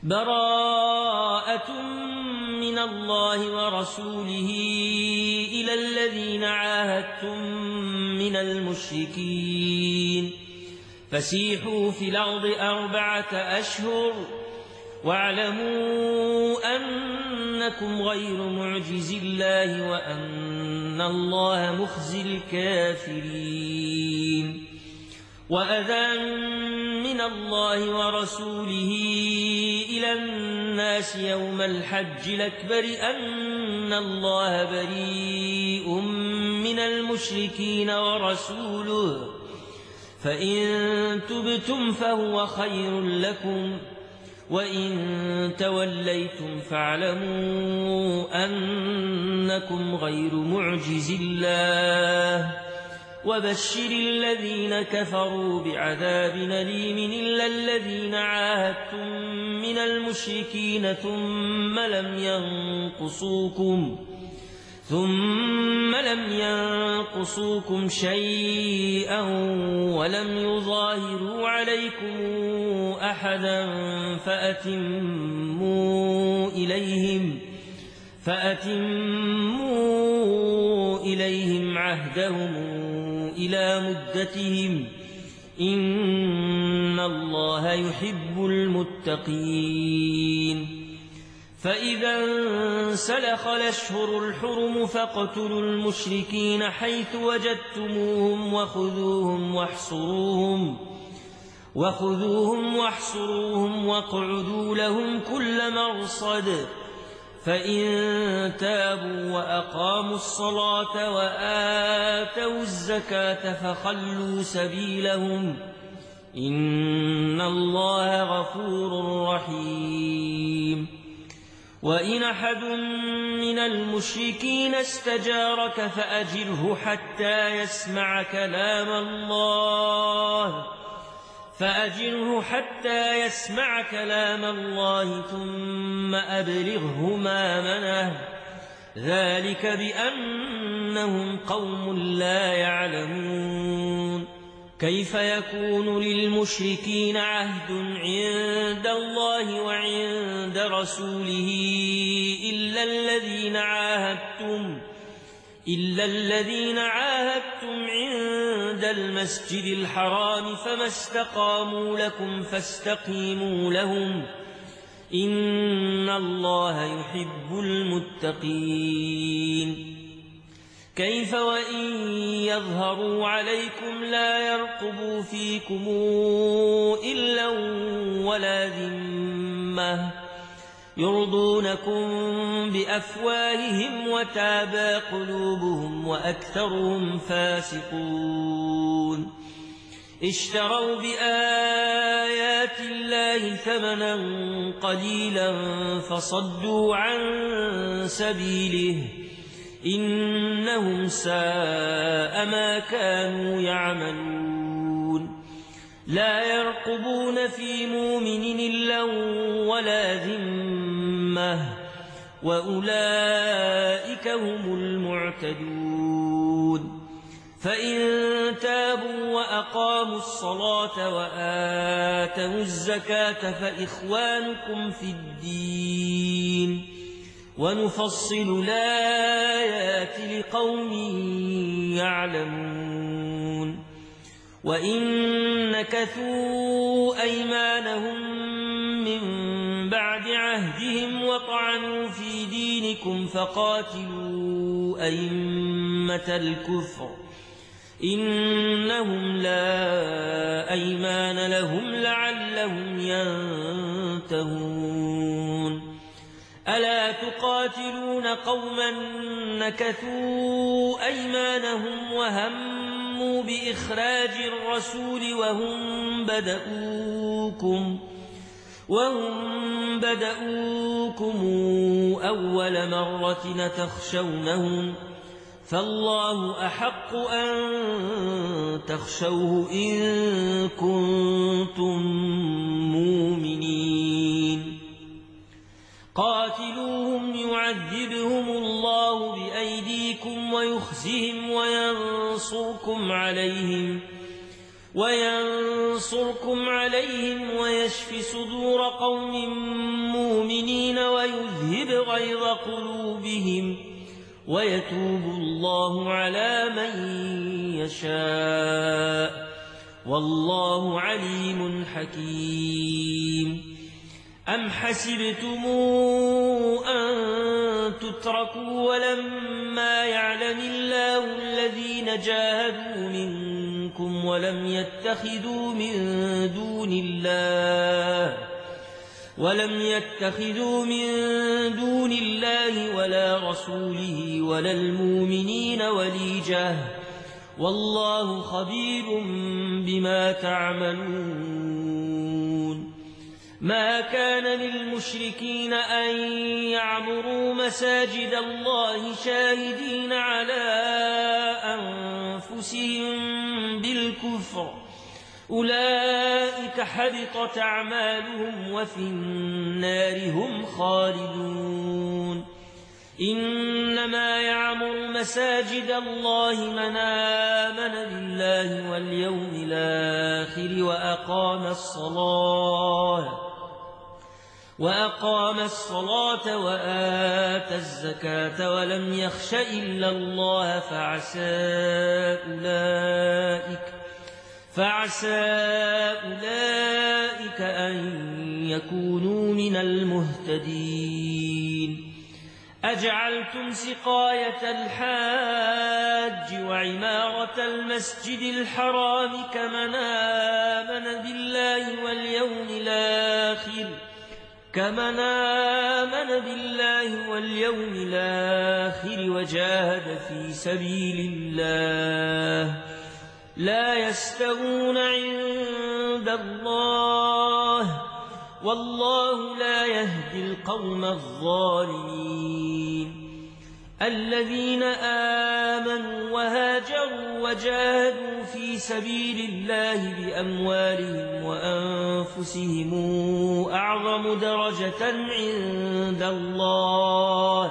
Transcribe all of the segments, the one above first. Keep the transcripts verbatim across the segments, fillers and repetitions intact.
براءة من الله ورسوله إلى الذين عاهدتم من المشركين فسيحوا في الأرض أربعة أشهر واعلموا أنكم غير معجز الله وأن الله مخزي الكافرين وأذان من الله ورسوله إلى الناس يوم الحج الأكبر أن الله بريء من المشركين ورسوله فإن تبتم فهو خير لكم وإن توليتم فاعلموا أنكم غير معجز الله وبشر الذين كفروا بعذاب أليم إلا الذين عاهدتم من المشركين ثم لم ينقصوكم ثم لم ينقصوكم شيئا ولم يظاهروا عليكم أحدا فأتموا إليهم فأتموا إليهم عهدهم إلى مدتهم إن الله يحب المتقين فإذا انسلخ الأشهر الحرم فاقتلوا المشركين حيث وجدتموهم وخذوهم واحصروهم وخذوهم واحصروهم واقعدوا لهم كل مرصد فإن تابوا وأقاموا الصلاة وآتوا الزكاة فخلوا سبيلهم إن الله غفور رحيم وإن أحد من المشركين استجارك فأجره حتى يسمع كلام الله فأجره حتى يسمع كلام الله ثم أبلغه مأمنه ذلك بأنهم قوم لا يعلمون كيف يكون للمشركين عهد عند الله وعند رسوله إلا الذين عاهدتم إلا الذين عاهدتم عند المسجد الحرام فما استقاموا لكم فاستقيموا لهم إن الله يحب المتقين كيف وإن يظهروا عليكم لا يرقبوا فيكم إلا ولا ذمة يرضونكم بأفواههم وتابى قلوبهم وأكثرهم فاسقون اشتروا بآيات الله ثمنا قليلا فصدوا عن سبيله إنهم ساء ما كانوا يعملون لا يرقبون في مؤمن إلا ولا ذمة وأولئك هم المعتدون فإن تابوا وأقاموا الصلاة وآتوا الزكاة فإخوانكم في الدين ونفصل الآيات لقوم يعلمون وإن نكثوا أيمانهم من بعد عهدهم وطعنوا في دينكم فقاتلوا أئمة الكفر إنهم لا أيمان لهم لعلهم ينتهون ألا تقاتلون قوما نكثوا أيمانهم وهموا بإخراج الرسول وهم بدؤوكم وهم بدؤوكم أول مرة تخشونهم فالله أحق أن تخشوه إن كنتم مؤمنين قاتلوهم يعذبهم الله بأيديكم ويخزهم وينصركم عليهم وينصركم عليهم ويشف صدور قوم مؤمنين ويذهب غيظ قلوبهم ويتوب الله على من يشاء والله عليم حكيم. أم حسبتم أن تتركوا ولما يعلم الله الذين جاهدوا منكم ولم يتخذوا من دون الله ولم يتخذوا من دون الله ولا رسوله ولا المؤمنين وليجة والله خبير بما تعملون. ما كان للمشركين أن يعمروا مساجد الله شاهدين على أنفسهم بالكفر أولئك حبطت أعمالهم وفي النار هم خالدون. إنما يعمر مساجد الله من آمن بالله واليوم الآخر وأقام الصلاة وأقام الصلاة وآتى الزكاة ولم يخش إلا الله فعسى أولئك فعسى أولئك أن يكونوا من المهتدين. أجعلتم سقاية الحاج وعمارة المسجد الحرام كمن آمن بالله واليوم الآخر كمن آمن بالله واليوم الآخر وجاهد في سبيل الله لا يستوون عند الله والله لا يهدي القوم الظالمين. الذين آمنوا وهاجروا وجاهدوا في سبيل الله بأموالهم وأنفسهم أعظم درجة عند الله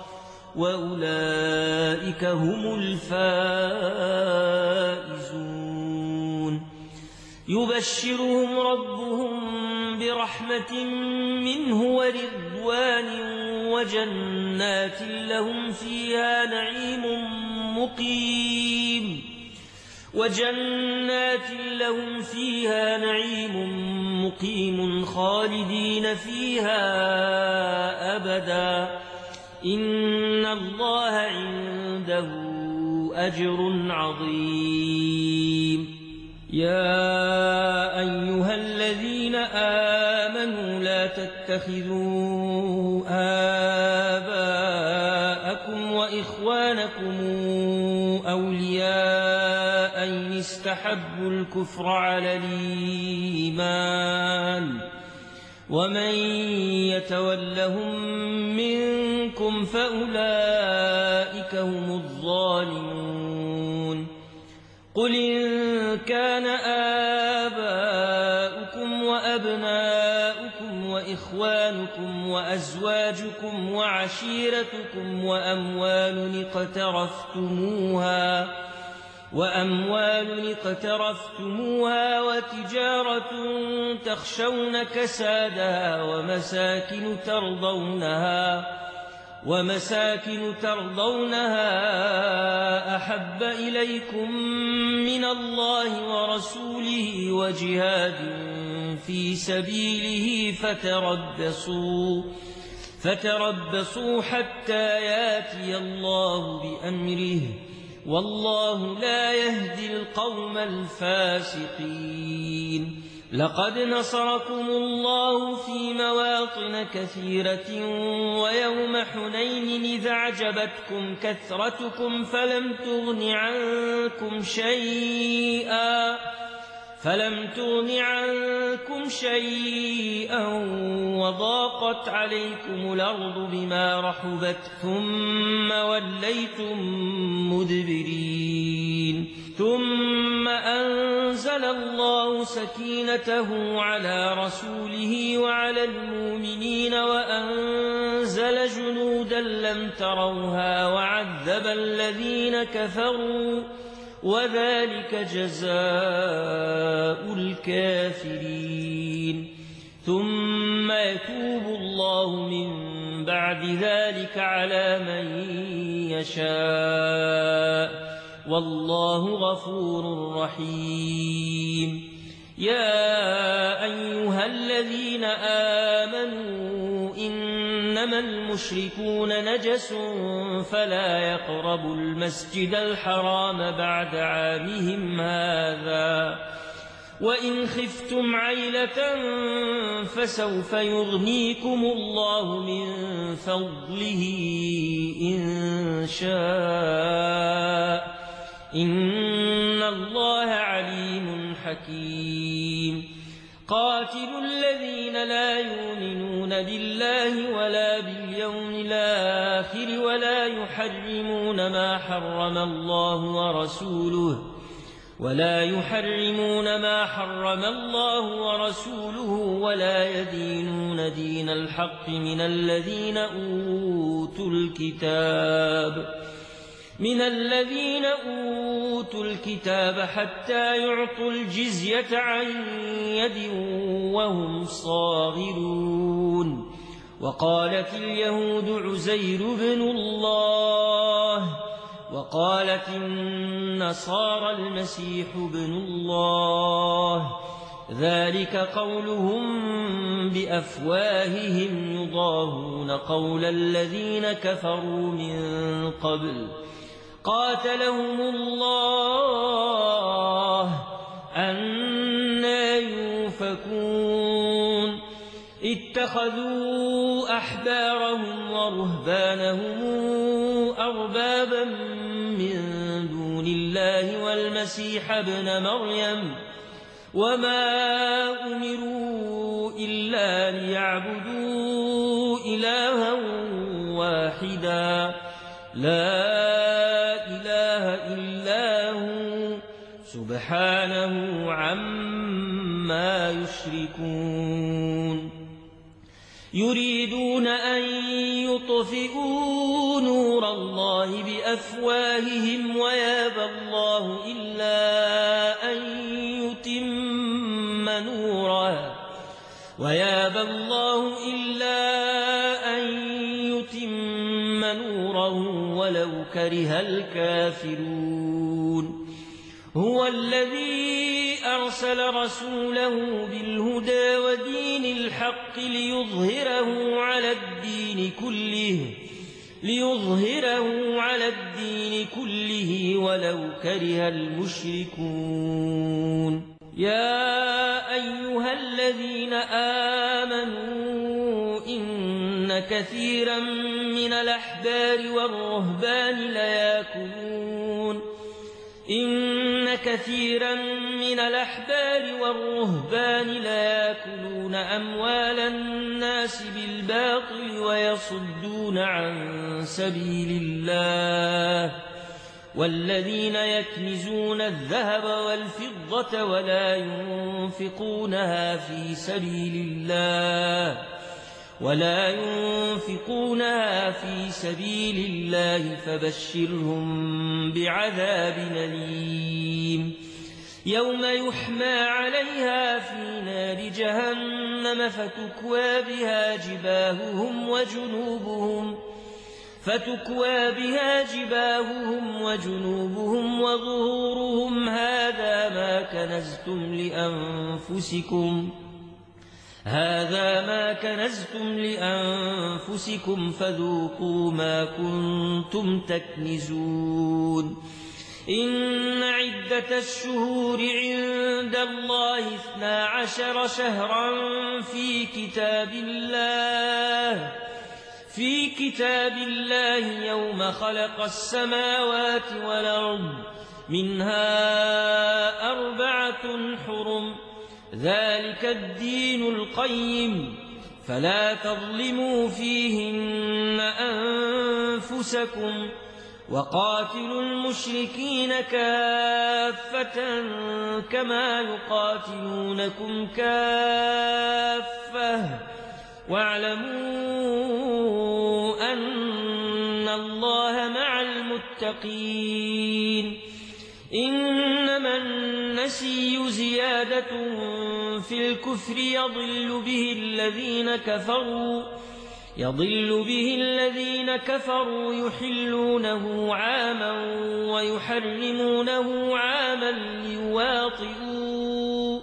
وأولئك هم الفائزون. يبشرهم ربهم برحمة منه ورضوان وجنات لهم فيها نعيم مقيم وجنات لهم فيها نعيم مقيم خالدين فيها أبدا إن الله عنده أجر عظيم. يا أيها الذين آمنوا لا تتخذوا آباءكم وإخوانكم أولياء إن استحبوا الكفر على الإيمان ومن يتولهم منكم فأولئك هم الظالمون. قل إن كان آباؤكم وأبناؤكم وإخوانكم وأزواجكم وعشيرتكم وأموال اقترفتموها وأموال اقترفتموها وتجارة تخشون كسادها ومساكن ترضونها ومساكن ترضونها أحب إليكم من الله ورسوله وجهاد في سبيله فتربصوا فتربصوا حتى ياتي الله بأمره والله لا يهدي القوم الفاسقين. لقد نصركم الله في مواطن كثيرة ويوم حنين إذ أعجبتكم كثرتكم فلم تغن عنكم شيئا فلم تغن عنكم شيئا وضاقت عليكم الأرض بما رحبت ثم وليتم مدبرين. ثم أنزل الله سكينته على رسوله وعلى المؤمنين وأنزل جنودا لم تروها وعذب الذين كفروا وذلك جزاء الكافرين ثم يتوب الله من بعد ذلك على من يشاء والله غفور رحيم يا أيها الذين آمنوا إنما المشركون نجس فلا يقربوا المسجد الحرام بعد عامهم هذا وإن خفتم عيلة فسوف يغنيكم الله من فضله إن شاء إن الله عليم حكيم قاتلوا الذين لا يؤمنون بالله ولا باليوم الآخر ولا يحرمون ما حرم الله ورسوله ولا يحرمون ما حرم الله ورسوله ولا يدينون دين الحق من الذين أوتوا الكتاب من الذين أوتوا الكتاب حتى يعطوا الجزية عن يد وهم صاغرون وقالت اليهود عزير بن الله وقالت النصارى المسيح بن الله ذلك قولهم بأفواههم يضاهون قول الذين كفروا من قبل قاتلهم الله أنى يؤفكون اتخذوا أحبارهم ورهبانهم أربابا من دون الله والمسيح ابن مريم وما أمروا إلا ليعبدوا إلها واحدا لا إله إلا هو سبحانه عما يشركون يريدون أن يطفئوا نور الله بأفواههم ويابى الله إلا أن يتم نوره ويابى الله إلا أن يتم نوره ولو كره الكافرون هو الذي أرسل رسوله بالهدى ودين الحق ليظهره على الدين كله ليظهره على الدين كله ولو كره المشركون يا أيها الذين آمنوا إن كثيرا من الأحبار والرهبان ليأكلون إن كثيرا من الأحبار والرهبان ليأكلون أموال الناس بالباطل ويصدون عن سبيل الله والذين يكنزون الذهب والفضة ولا ينفقونها في سبيل الله ولا ينفقونها في سبيل الله فبشرهم بعذاب أليم يوم يحمى عليها في نار جهنم فتكوى بها جباههم وجنوبهم فتكوى بها جباههم وجنوبهم وظهورهم هذا ما كنزتم لأنفسكم هذا ما كنزتم لأنفسكم فذوقوا ما كنتم تكنزون إن عدة الشهور عند الله اثنا عشر شهرا في كتاب الله في كتاب الله يوم خلق السماوات والأرض منها أربعة حرم ذلك الدين القيم فلا تظلموا فيهن أنفسكم وقاتلوا المشركين كافة كما يقاتلونكم كافة واعلموا أن الله مع المتقين إنما النسي زيادة في الكفر يضل به الذين كفروا يضل به الذين كفروا يحلونه عاما ويحرمونه عاما ليواطئوا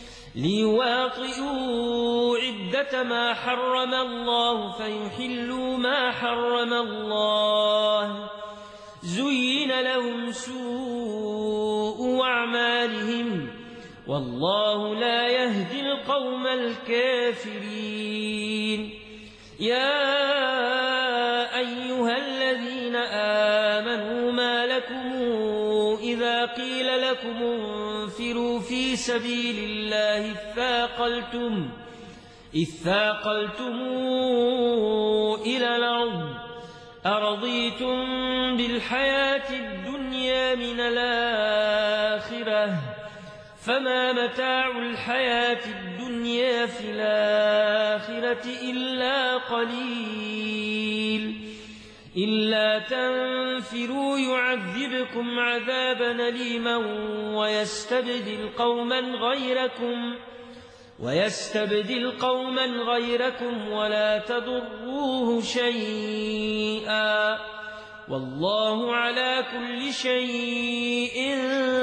ليواطئوا عدة ما حرم الله فيحلوا ما حرم الله زين لهم سوء أعمالهم والله لا يهدي القوم الكافرين يا أيها الذين آمنوا ما لكم إذا قيل لكم انفروا في سبيل الله اثاقلتم اثاقلتم إلى الأرض أرضيتم بالحياة الدنيا من الآخرة فما متاع الحياة الدنيا في الآخرة إلا قليل إلا تنفروا يعذبكم عذابا أليما ويستبدل قوما غيركم ويستبدل قوما غيركم ولا تضروه شيئا والله على كل شيء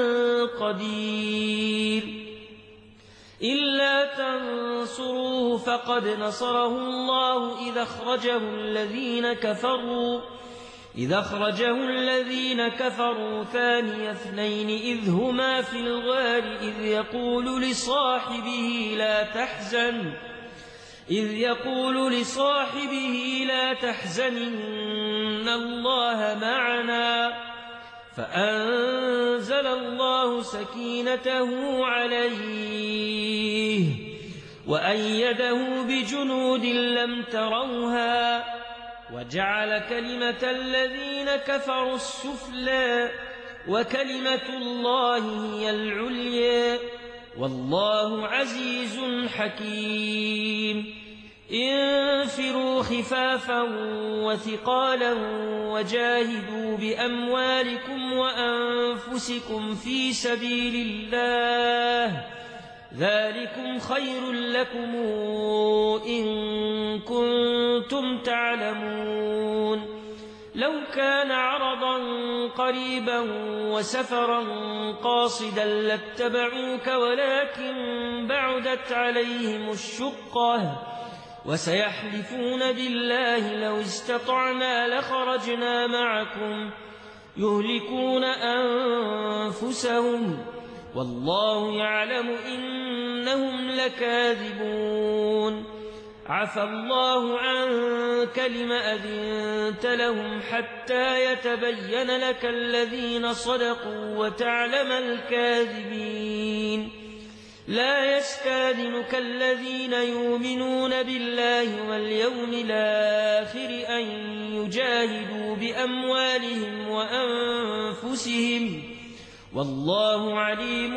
قدير إلا تنصروه فقد نصره الله إذا أخرجه الذين كفروا إذا أخرجه الذين كفروا ثاني اثنين إذ هما في الغار إذ يقول لصاحبه لا تحزن إذ يقول لصاحبه لا تحزن إن الله معنا فأنزل الله سكينته عليه وأيده بجنود لم تروها وجعل كلمة الذين كفروا السفلى وكلمة الله هي العليا والله عزيز حكيم انفروا خفافا وثقالا وجاهدوا بأموالكم وأنفسكم في سبيل الله ذلكم خير لكم إن كنتم تعلمون لو كان عرضا قريبا وسفرا قاصدا لاتبعوك ولكن بعدت عليهم الشقة وسيحلفون بالله لو استطعنا لخرجنا معكم يهلكون أنفسهم والله يعلم إنهم لكاذبون عفى الله عنك لم أذنت لهم حتى يتبين لك الذين صدقوا وتعلم الكاذبين لا يستاذنك الذين يؤمنون بالله واليوم الآخر أن يجاهدوا بأموالهم وأنفسهم والله عليم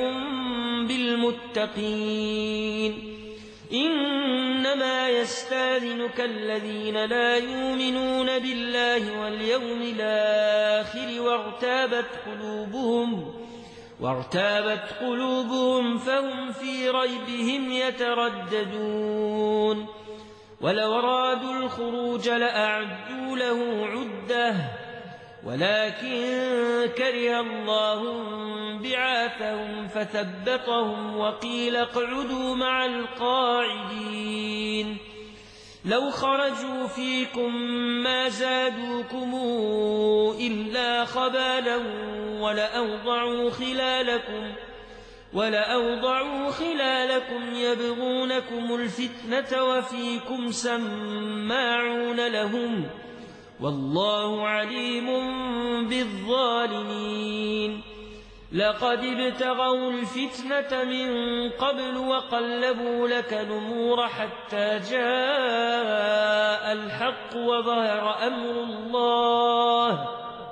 بالمتقين إنما يستاذنك الذين لا يؤمنون بالله واليوم الآخر وارتابت قلوبهم وارتابت قلوبهم فهم في ريبهم يترددون ولو أرادوا الخروج لأعدوا له عدة ولكن كره الله بعاثهم فثبطهم وقيل اقعدوا مع القاعدين لو خرجوا فيكم ما زادوكم إلا خبالا ولأوضعوا خلالكم ولأوضعوا خلالكم يبغونكم الفتنة وفيكم سماعون لهم والله عليم بالظالمين لقد ابتغوا الفتنة من قبل وقلبوا لك الأمور حتى جاء الحق وظهر أمر الله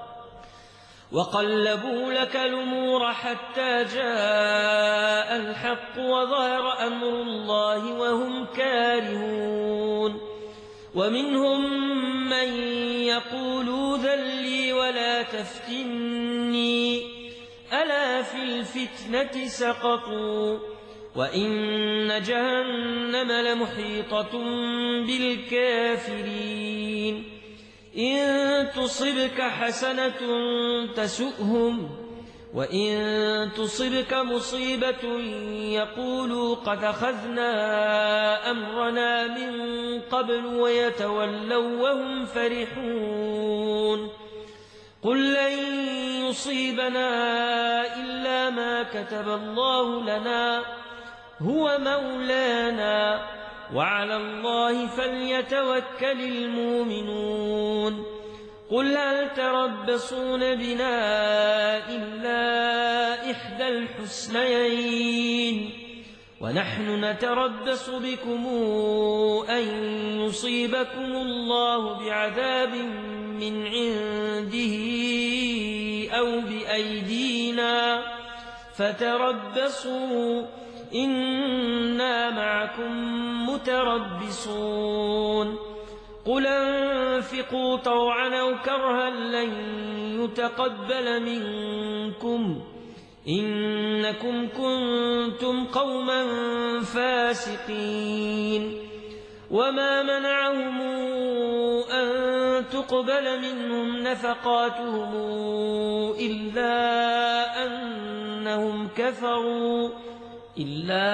وقلبوا لك الأمور حتى جاء الحق وظهر أمر الله وهم كارهون ومنهم من يقول ذل لي ولا تفتني ألا في الفتنة سقطوا وإن جهنم لمحيطة بالكافرين إن تصبك حسنة تسؤهم وإن تصبك مصيبة يقولوا قد أخذنا أمرنا من قبل ويتولوا وهم فرحون قل لن يصيبنا إلا ما كتب الله لنا هو مولانا وعلى الله فليتوكل المؤمنون قل هل تربصون بنا إلا إحدى الحسنيين ونحن نتربص بكم أن يصيبكم الله بعذاب من عنده أو بأيدينا فتربصوا إنا معكم متربصون قل انفقوا طوعا أو كرها لن يتقبل منكم إنكم كنتم قوما فاسقين وما منعهم أن تقبل منهم نفقاتهم إلا أنهم كفروا إلا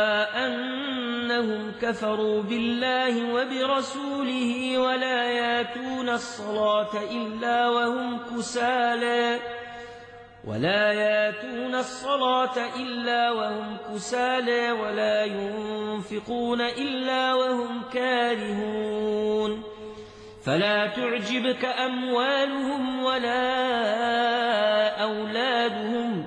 أنهم كفروا بالله وبرسوله ولا ياتون الصلاة إلا وهم كسالى ولا ياتون الصلاة إلا وهم كسالى ولا ينفقون إلا وهم كارهون فلا تعجبك أموالهم ولا أولادهم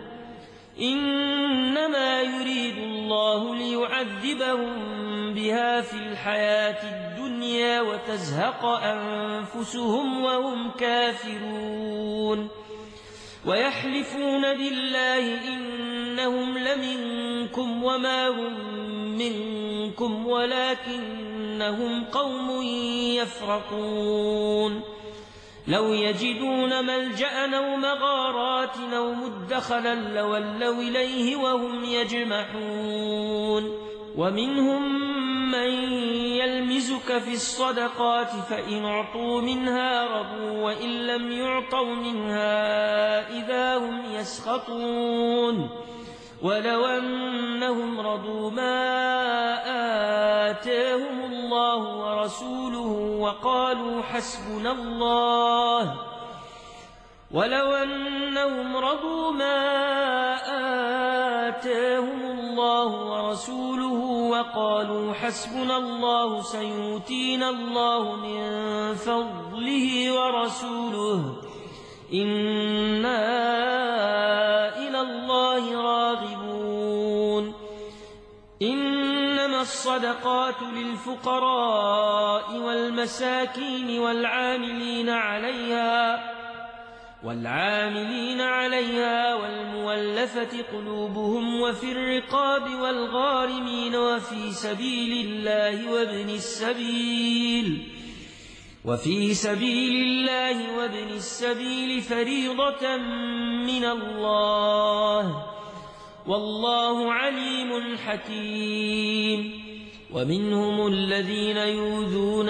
إنما يريد الله ليعذبهم بها في الحياة الدنيا وتزهق أنفسهم وهم كافرون ويحلفون بالله إنهم لمنكم وما هم منكم ولكنهم قوم يفرقون لو يجدون ملجأ أو مغارات أو مدخلا لولوا إليه وهم يجمحون ومنهم من يلمزك في الصدقات فإن أعطوا منها رضوا وإن لم يعطوا منها إذا هم يسخطون ولو أنهم رضوا ما آتاهم الله ورسوله وقالوا حسبنا الله ولو أنهم رضوا ما آتاهم الله ورسوله وقالوا حسبنا الله سيؤتينا الله من فضله ورسوله إنا إلى الله راغبون إنما الصدقات للفقراء والمساكين والعاملين عليها والعاملين عليها والمولفة قلوبهم وفي الرقاب والغارمين وفي سبيل الله وابن السبيل وفي سبيل الله وابن السبيل فريضة من الله والله عليم حكيم ومنهم الذين يؤذون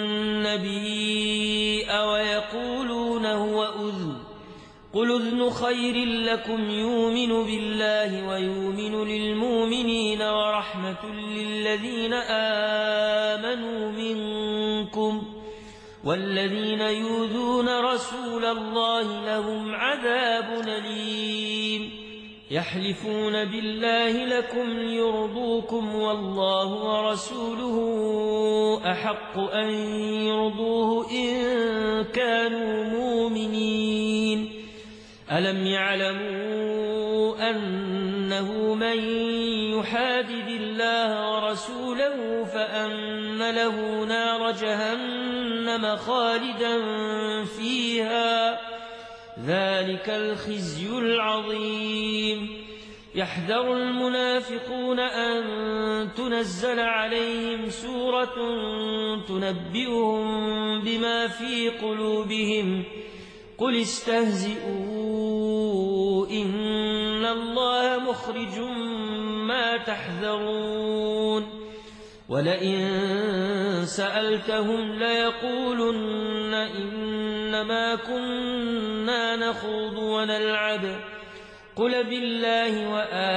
النبي ويقولون هو أذن قل أذن خير لكم يؤمن بالله ويؤمن للمؤمنين ورحمة للذين آمنوا منكم والذين يؤذون رسول الله لهم عذاب أليم يحلفون بالله لكم ليرضوكم والله ورسوله أحق أن يرضوه إن كانوا مؤمنين ألم يعلموا أنه من يحادد الله ورسوله فأن له نار جهنم خالدا فيها ذلك الخزي العظيم يحذر المنافقون أن تنزل عليهم سورة تنبئهم بما في قلوبهم قل استهزئوا إن الله مخرج ما تحذرون ولئن سألتهم ليقولن إنما كنا نخوض ونلعب قل بالله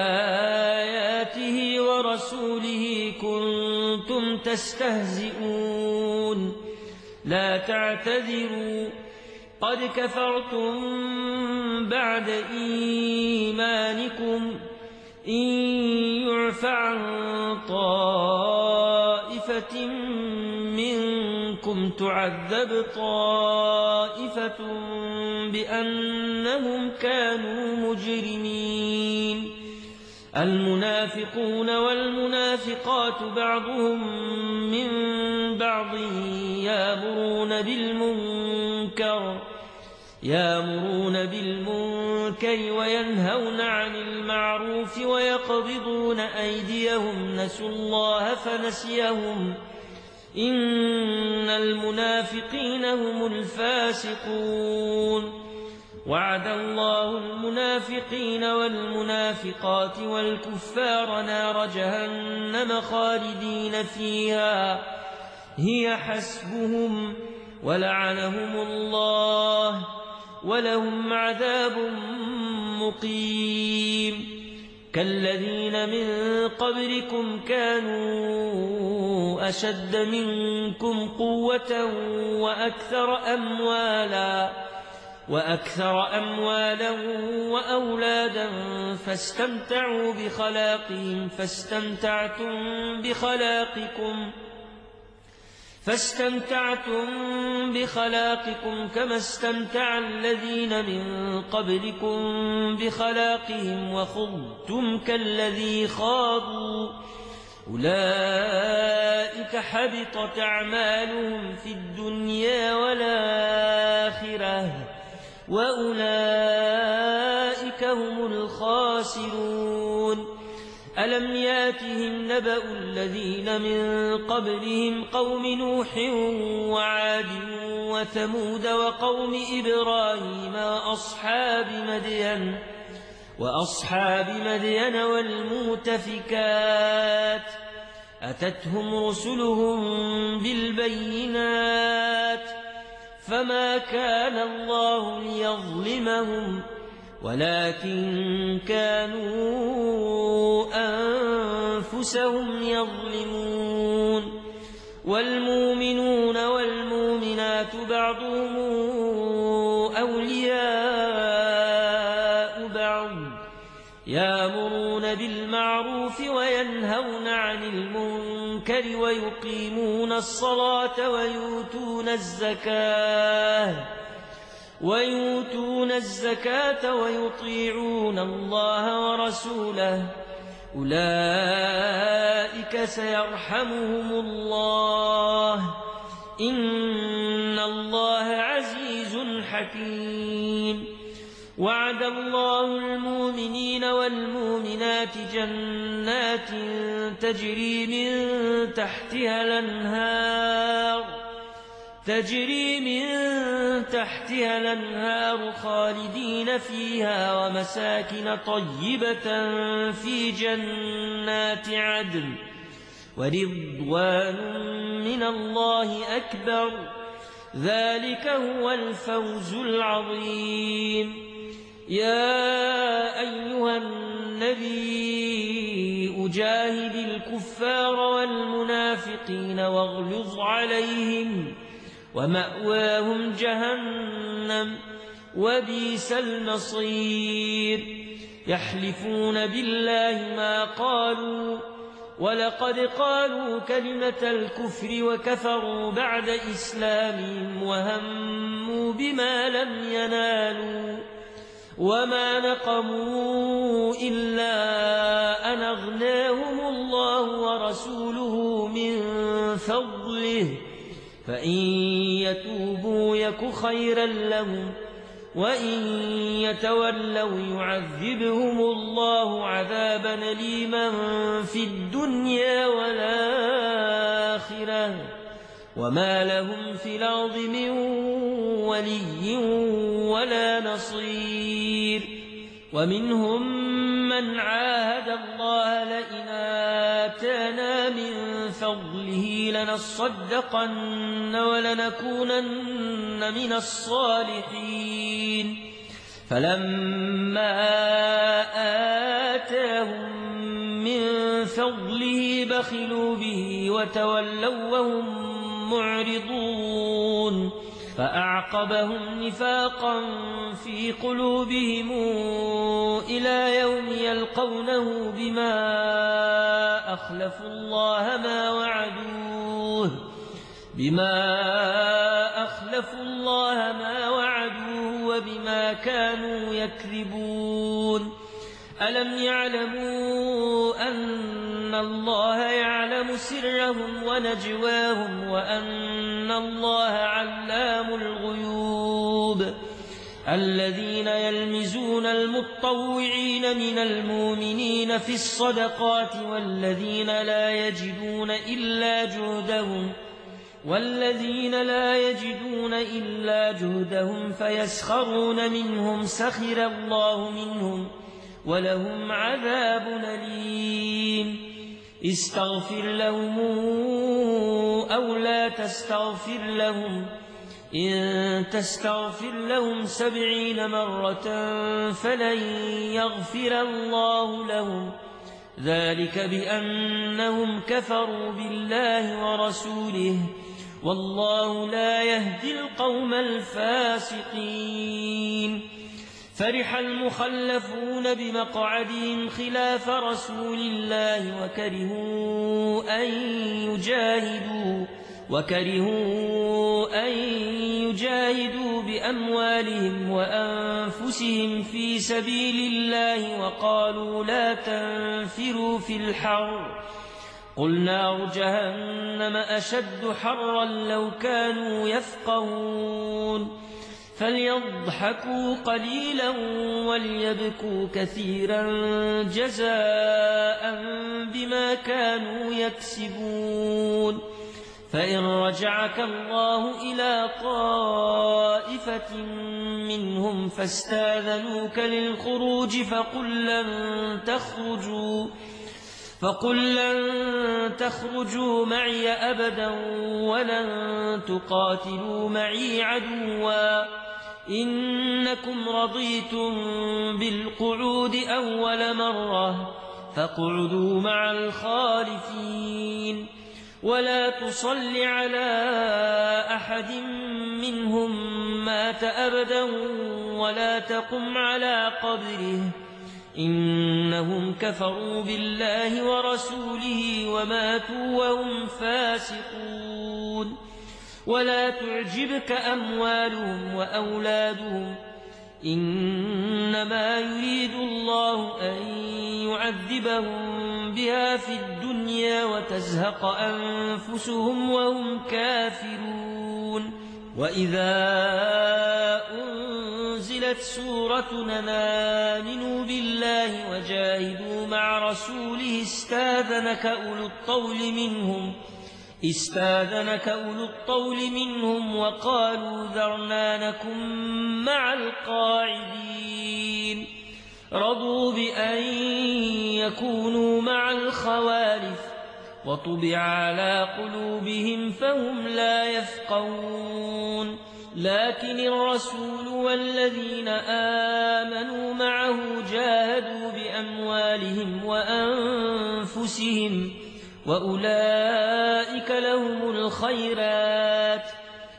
وآياته ورسوله كنتم تستهزئون لا تعتذروا قد كفرتم بعد إيمانكم إن يعف عن طائفة منكم تعذب طائفة بأنهم كانوا مجرمين المنافقون والمنافقات بعضهم من بعض يأمرون بالمنكر يأمرون بالمنكر وينهون عن المعروف ويقبضون أيديهم نسوا الله فنسيهم إن المنافقين هم الفاسقون وعد الله المنافقين والمنافقات والكفار نار جهنم خالدين فيها هي حسبهم ولعنهم الله ولهم عذاب مقيم كالذين من قبلكم كانوا أشد منكم قوة وأكثر أموالا وأكثر أموالا وأولادا فاستمتعوا بخلاقهم فاستمتعتم بخلاقكم فاستمتعتم بخلاقكم كما استمتع الذين من قبلكم بخلاقهم وخضتم كالذي خاضوا أولئك حبطت أعمالهم في الدنيا والآخرة وأولئك هم الخاسرون ألم ياتهم نبأ الذين من قبلهم قوم نوح وعاد وثمود وقوم إبراهيم وأصحاب مدين وأصحاب مدين والمؤتفكات أتتهم رسلهم بالبينات فما كان الله ليظلمهم ولكن كانوا أنفسهم يظلمون والمؤمنون والمؤمنات بعضهم أولياء بعض يأمرون بالمعروف وينهون عن المنكر ويقيمون الصلاة ويؤتون الزكاة ويؤتون الزكاة ويطيعون الله ورسوله أولئك سيرحمهم الله إن الله عزيز حكيم وعد الله المؤمنين والمؤمنات جنات تجري من تحتها الأنهار تجري من تحتها الأنهار خالدين فيها ومساكن طيبة في جنات عدن ورضوان من الله أكبر ذلك هو الفوز العظيم يا أيها النبي أجاهد الكفار والمنافقين واغلظ عليهم ومأواهم جهنم وبئس المصير يحلفون بالله ما قالوا ولقد قالوا كلمة الكفر وكفروا بعد إسلامهم وهموا بما لم ينالوا وما نقموا إلا أن أغناهم الله ورسوله من فضله فإن يتوبوا يك خيرا لهم وإن يتولوا يعذبهم الله عذابا أليما في الدنيا والآخرة وما لهم في الأرض من ولي ولا نصير ومنهم من عاهد الله لئن آتانا من فضله لنصدقن ولنكونن من الصالحين فلما آتاهم من فضله بخلوا به وتولوا وهم معرضون فأعقبهم نفاقا في قلوبهم إلى يوم يلقونه بما أخلفوا الله ما وعدوه بما أخلفوا الله ما وعدوه وبما كانوا يكذبون ألم يعلموا أن الله يعلم سرهم ونجواهم وأن الله علام الغيوب الذين يلمزون المتطوعين من المؤمنين في الصدقات والذين لا يجدون إلا جهدهم والذين لا يجدون إلا جهدهم فيسخرون منهم سخر الله منهم ولهم عذاب أليم استغفر لهم أو لا تستغفر لهم إن تستغفر لهم سبعين مرة فلن يغفر الله لهم ذلك بأنهم كفروا بالله ورسوله والله لا يهدي القوم الفاسقين فرح المخلفون بمقعدهم خلاف رسول الله وكرهوا أن يجاهدوا وكرهوا أن يجاهدوا بأموالهم وأنفسهم في سبيل الله وقالوا لا تنفروا في الحر قل نار جهنم أشد حرا لو كانوا يفقهون فليضحكوا قليلا وليبكوا كثيرا جزاء بما كانوا يكسبون فإن رجعك الله إلى طائفة منهم فاستاذنوك للخروج فقل لن تخرجوا فقل لن تخرجوا معي أبدا ولن تقاتلوا معي عدوا إنكم رضيتم بالقعود أول مرة فاقعدوا مع الخالفين ولا تصل على أحد منهم مات أبدا ولا تقم على قبره إنهم كفروا بالله ورسوله وماتوا وهم فاسقون ولا تعجبك أموالهم وأولادهم إنما يريد الله أن يعذبهم بها في الدنيا وتزهق أنفسهم وهم كافرون وإذا أنزلت سورة آمنوا بالله وجاهدوا مع رسوله استاذنك أولو الطول منهم استاذنك أولو الطول منهم وقالوا ذرنا نكن مع القاعدين رضوا بأن يكونوا مع الخوالف وطبع على قلوبهم فهم لا يفقهون لكن الرسول والذين آمنوا معه جاهدوا بأموالهم وأنفسهم وأولئك لهم الخيرات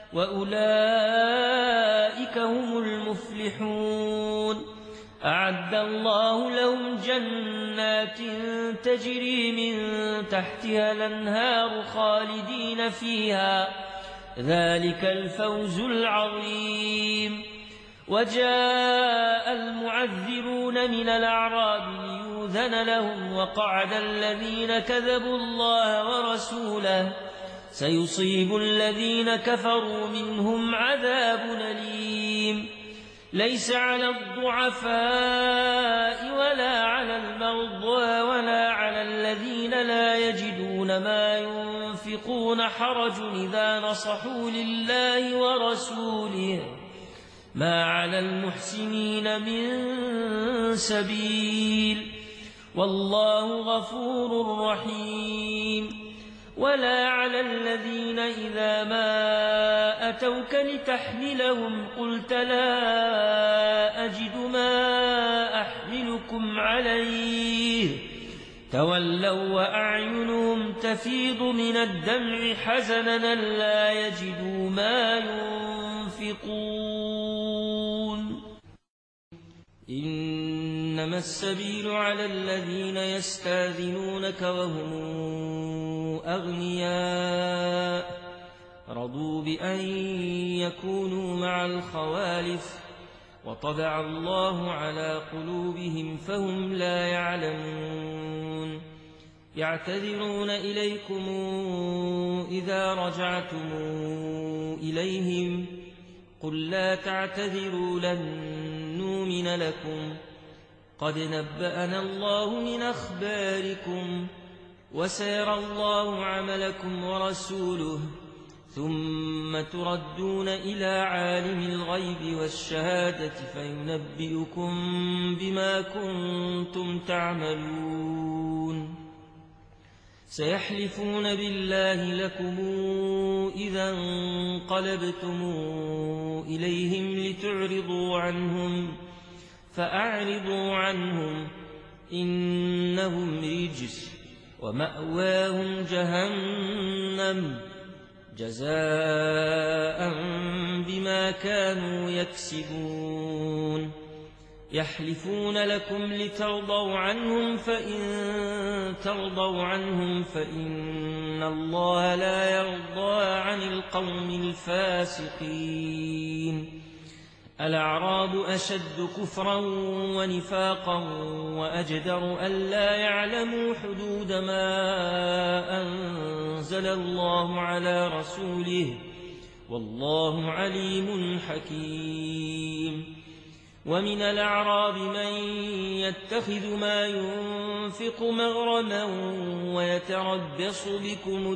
وأولئك هم المفلحون أعد الله لهم جنات تجري من تحتها الأنهار خالدين فيها ذلك الفوز العظيم وجاء المعذرون من الأعراب ليؤذن لهم وقعد الذين كذبوا الله ورسوله سيصيب الذين كفروا منهم عذاب أليم ليس على الضعفاء ولا على المرضى ولا على الذين لا يجدون ما ينفقون حرج إذا نصحوا لله ورسوله ما على المحسنين من سبيل والله غفور رحيم ولا على الذين إذا ما أتوك لتحملهم قلت لا أجد ما أحملكم عليه تولوا وأعينهم تفيض من الدمع حزنا لا يجدوا ما ينفقون إنما السبيل على الذين يستاذنونك وهم أغنياء رضوا بأن يكونوا مع الخوالف وطبع الله على قلوبهم فهم لا يعلمون يعتذرون إليكم إذا رجعتم إليهم قل لا تعتذروا لن نؤمن لكم قد نبأنا الله من أخباركم وسيرى الله عملكم ورسوله ثم تردون إلى عالم الغيب والشهادة فينبئكم بما كنتم تعملون سيحلفون بالله لكم إذا انقلبتم إليهم لتعرضوا عنهم فأعرضوا عنهم إنهم رجس ومأواهم جهنم جزاء بما كانوا يكسبون يحلفون لكم لترضوا عنهم فإن ترضوا عنهم فإن الله لا يرضى عن القوم الفاسقين الأعراب أشد كفرا ونفاقا وأجدر ألا يعلموا حدود ما أنزل الله على رسوله والله عليم حكيم ومن الأعراب من يتخذ ما ينفق مغرما ويتربص بكم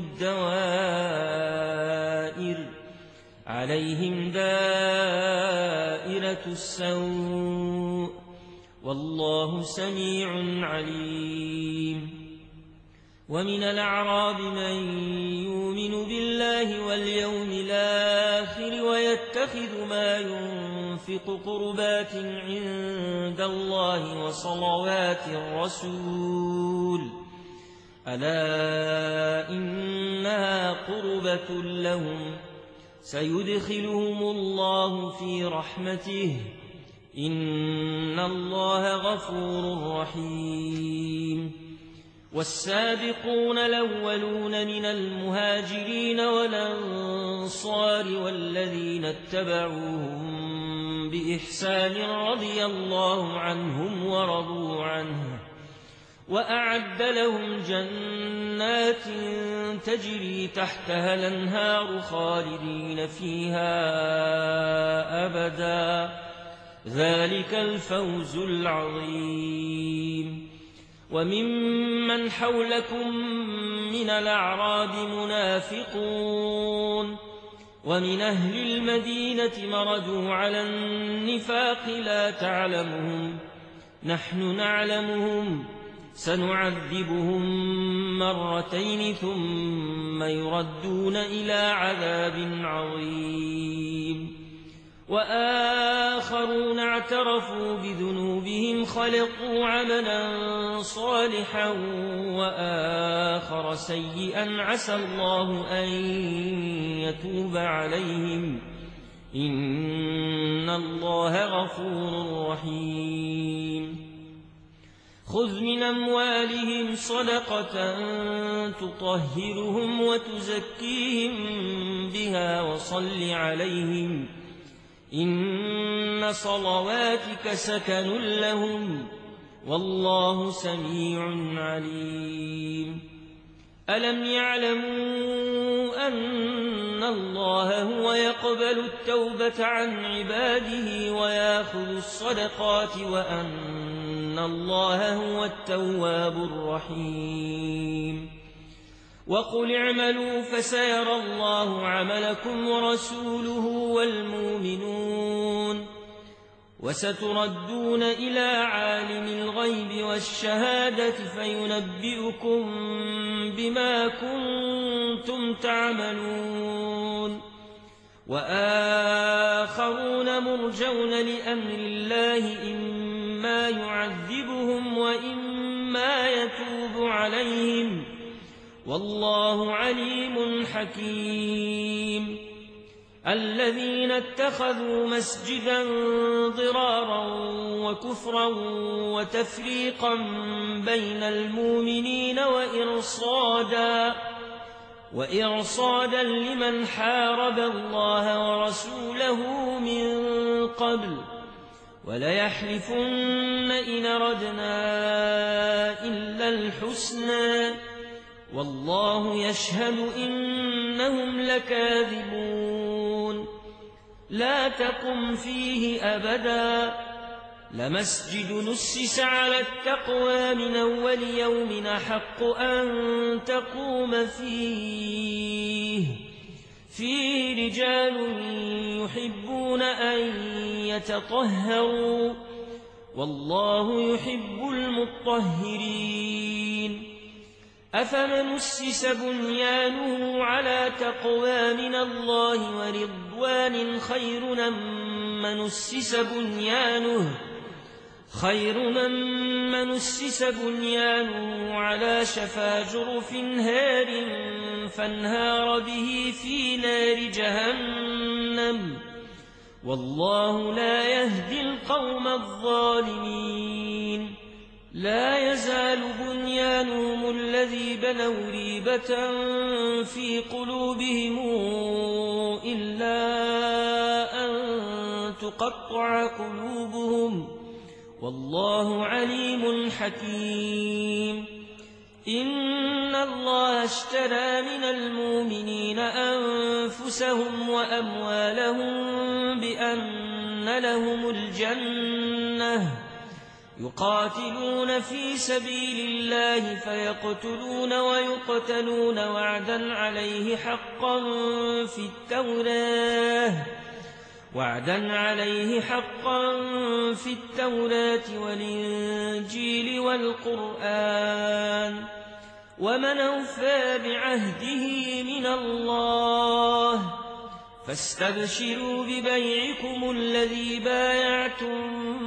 الدوائر عليهم دائرة السوء والله سميع عليم ومن الأعراب من يؤمن بالله واليوم الآخر ويتخذ ما ينفق قربات عند الله وصلوات الرسول ألا إنها قربة لهم سيدخلهم الله في رحمته إن الله غفور رحيم والسابقون الأولون من المهاجرين والأنصار والذين اتبعوهم بإحسان رضي الله عنهم ورضوا عنه وأعد لهم جنات تجري تحتها الأنهار خالدين فيها أبدا ذلك الفوز العظيم وممن حولكم من الأعراب منافقون ومن أهل المدينة مردوا على النفاق لا تعلمهم نحن نعلمهم سنعذبهم مرتين ثم يردون إلى عذاب عظيم وآخرون اعترفوا بذنوبهم خلقوا عملا صالحا وآخر سيئا عسى الله أن يتوب عليهم إن الله غفور رحيم خذ من أموالهم صدقة تطهرهم وتزكيهم بها وصل عليهم إن صلواتك سكن لهم والله سميع عليم ألم يعلموا أن الله هو يقبل التوبة عن عباده ويأخذ الصدقات وأن الله هو التواب الرحيم وقل اعملوا فسيرى الله عملكم ورسوله والمؤمنون وستردون إلى عالم الغيب والشهادة فينبئكم بما كنتم تعملون وآخرون مرجون لأمر الله إما يعذبهم وإما يتوب عليهم والله عليم حكيم الذين اتخذوا مسجدا ضرارا وكفرا وتفريقا بين المؤمنين وإرصادا وإرصادا لمن حارب الله ورسوله من قبل وليحلفن إن ردنا إلا الحسنى والله يشهد إنهم لكاذبون لا تقم فيه أبدا لمسجد نسس على التقوى من أول يوم أحق أن تقوم فيه فيه رجال يحبون أن يتطهروا والله يحب المطهرين أفمن أسس بنيانه على تقوى من الله ورضوان خير من أسس بنيانه خير من أسس بنيانه على شفا جرف هار فانهار به في نار جهنم والله لا يهدي القوم الظالمين لا يزال بنيانهم الذي بنوا ريبة في قلوبهم إلا أن تقطع قلوبهم والله عليم حكيم إن الله اشترى من المؤمنين أنفسهم وأموالهم بأن لهم الجنة يقاتلون في سبيل الله فيقتلون ويقتلون وعدا عليه حقا في التوراة وعدا عليه حقا في التوراة والإنجيل والقرآن ومن أوفى بعهده من الله فاستبشروا ببيعكم الذي بايعتم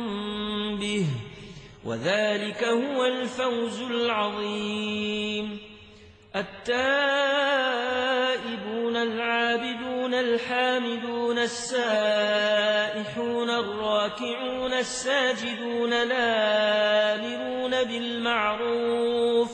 به وذلك هو الفوز العظيم التائبون العابدون الحامدون السائحون الراكعون الساجدون الآمرون بالمعروف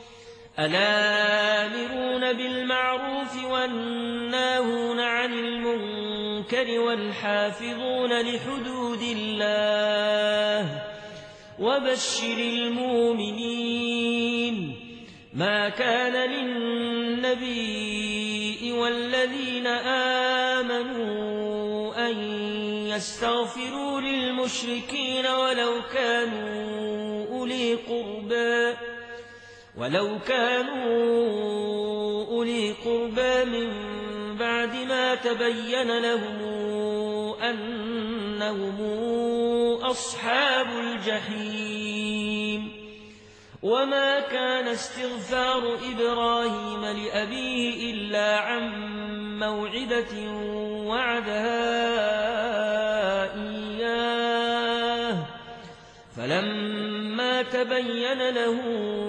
الآمرون بالمعروف والناهون عن المنكر والحافظون لحدود الله وبشر المؤمنين ما كان للنبي والذين آمنوا أن يستغفروا للمشركين ولو كانوا أولي قربى ولو كانوا أولي قربى من بعد ما تبين لهم أنهم أصحاب الجحيم وما كان استغفار إبراهيم لأبيه إلا عن موعدة وعدها إياه فلما تبين له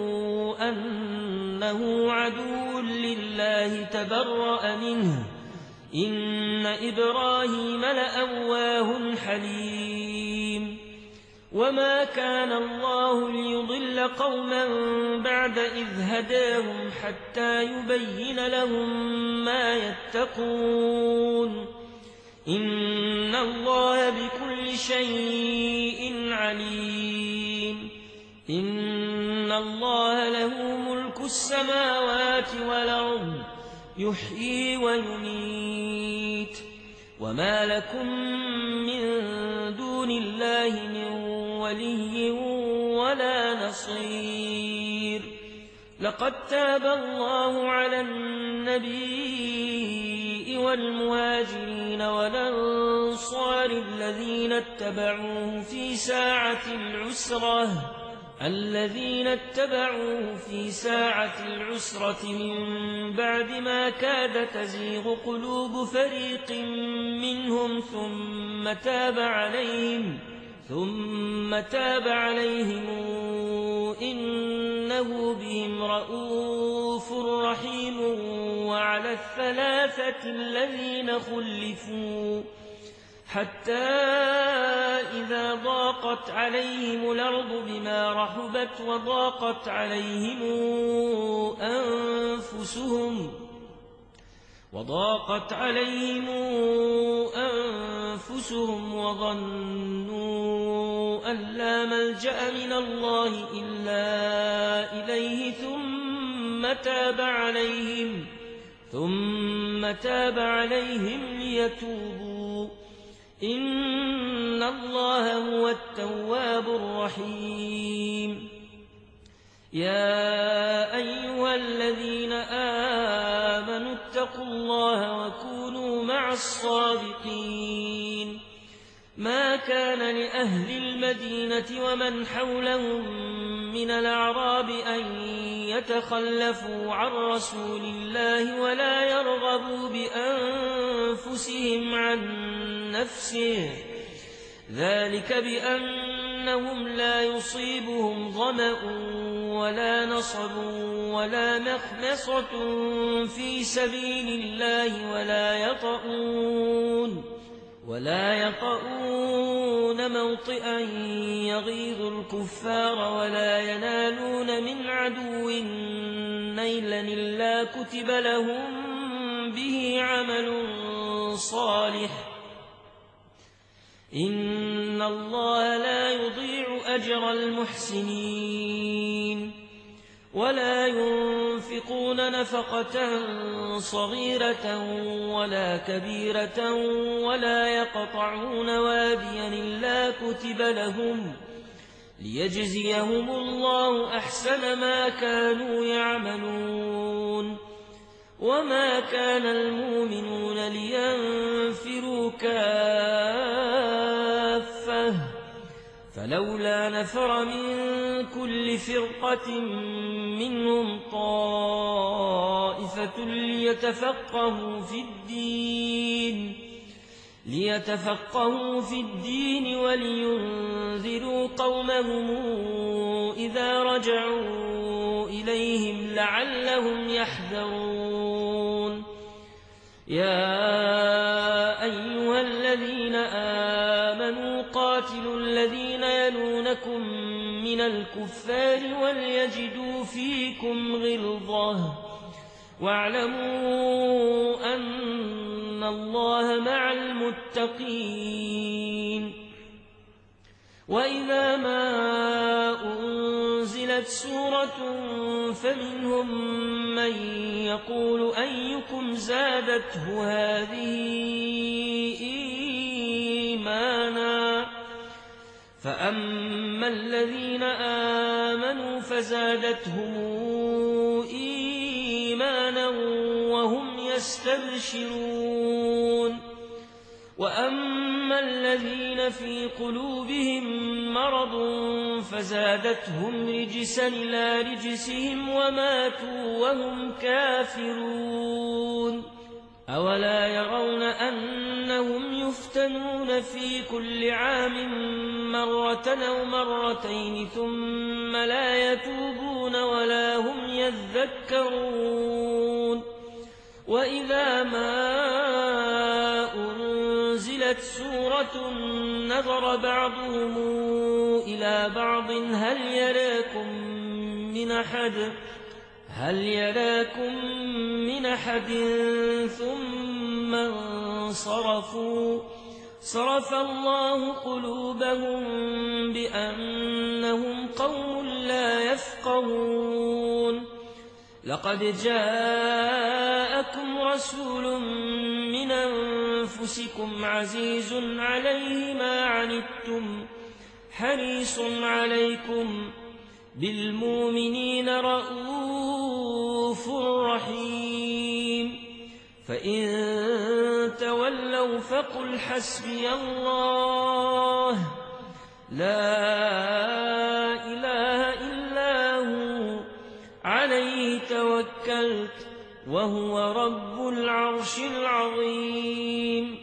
أنه عدو لله تبرأ منه إن إبراهيم لأواه حليم وما كان الله ليضل قوما بعد إذ هداهم حتى يبين لهم ما يتقون إن الله بكل شيء عليم إن الله له ملك السماوات والأرض يحيي ويميت وما لكم من دون الله من ولي ولا نصير لقد تاب الله على النبي والمهاجرين والأنصار الذين اتبعوه في ساعة العسرة الذين اتبعوه في ساعة العسرة من بعد ما كاد تزيغ قلوب فريق منهم ثم تاب عليهم ثم تاب عليهم إنه بهم رءوف رحيم. وعلى الثلاثة الذين خلفوا حتى إذا ضاقت عليهم الأرض بما رحبت وضاقت عليهم أنفسهم وضاقت عليهم أنفسهم وظنوا أن لا ملجأ من الله إلا إليه ثم تاب عليهم ثم تاب عليهم ليتوبوا إن الله هو التواب الرحيم. يا أيها الذين آمنوا اتقوا الله وكونوا مع الصادقين. ما كان لأهل المدينة ومن حولهم من الأعراب أن يتخلفوا عن رسول الله ولا يرغبوا بأنفسهم عن نفسه ذلك بأنهم لا يصيبهم ظمأ ولا نصب ولا مخمصة في سبيل الله ولا يطؤون ولا يطؤون موطئا يغيظ الكفار ولا ينالون من عدو نيلا إلا كتب لهم به عمل صالح إن الله لا يضيع أجر المحسنين. ولا ينفقون نفقة صغيرة ولا كبيرة ولا يقطعون واديا إلا كتب لهم ليجزيهم الله أحسن ما كانوا يعملون. وما كان المؤمنون لينفروا كافة فلولا نفر من كل فرقة منهم طائفة ليتفقهوا في الدين ليتفقهوا في الدين ولينذروا قومهم إذا رجعوا إليهم لعلهم يحذرون. يا أيها الذين آمنوا قاتلوا الذين يلونكم من الكفار وليجدوا فيكم غلظة واعلموا أن الله مع المتقين. وإذا ما أنزلت سورة فمنهم من يقول أيكم زادته هذه إيمانا فأما الذين آمنوا فزادتهم إيمانا وهم يستبشرون. وأما الذين في قلوبهم مرض فزادتهم رجسا إلى رجسهم وماتوا وهم كافرون. أولا يرون أنهم يفتنون في كل عام مرة أو مرتين ثم لا يتوبون ولا هم يذكرون. وإذا ما أنزلت سورة نظر بعضهم إلى بعض هل يراكم من أحد هل يراكم من أحد ثم انصرفوا صرف الله قلوبهم بأنهم قوم لا يفقهون. لقد جاءكم رسول من أنفسكم عزيز عليه ما عنتم حريص عليكم بالمؤمنين رؤوف رحيم فإن تولوا فقل حسبي الله لا إله إلا هو عليه توكلت وهو رب العرش العظيم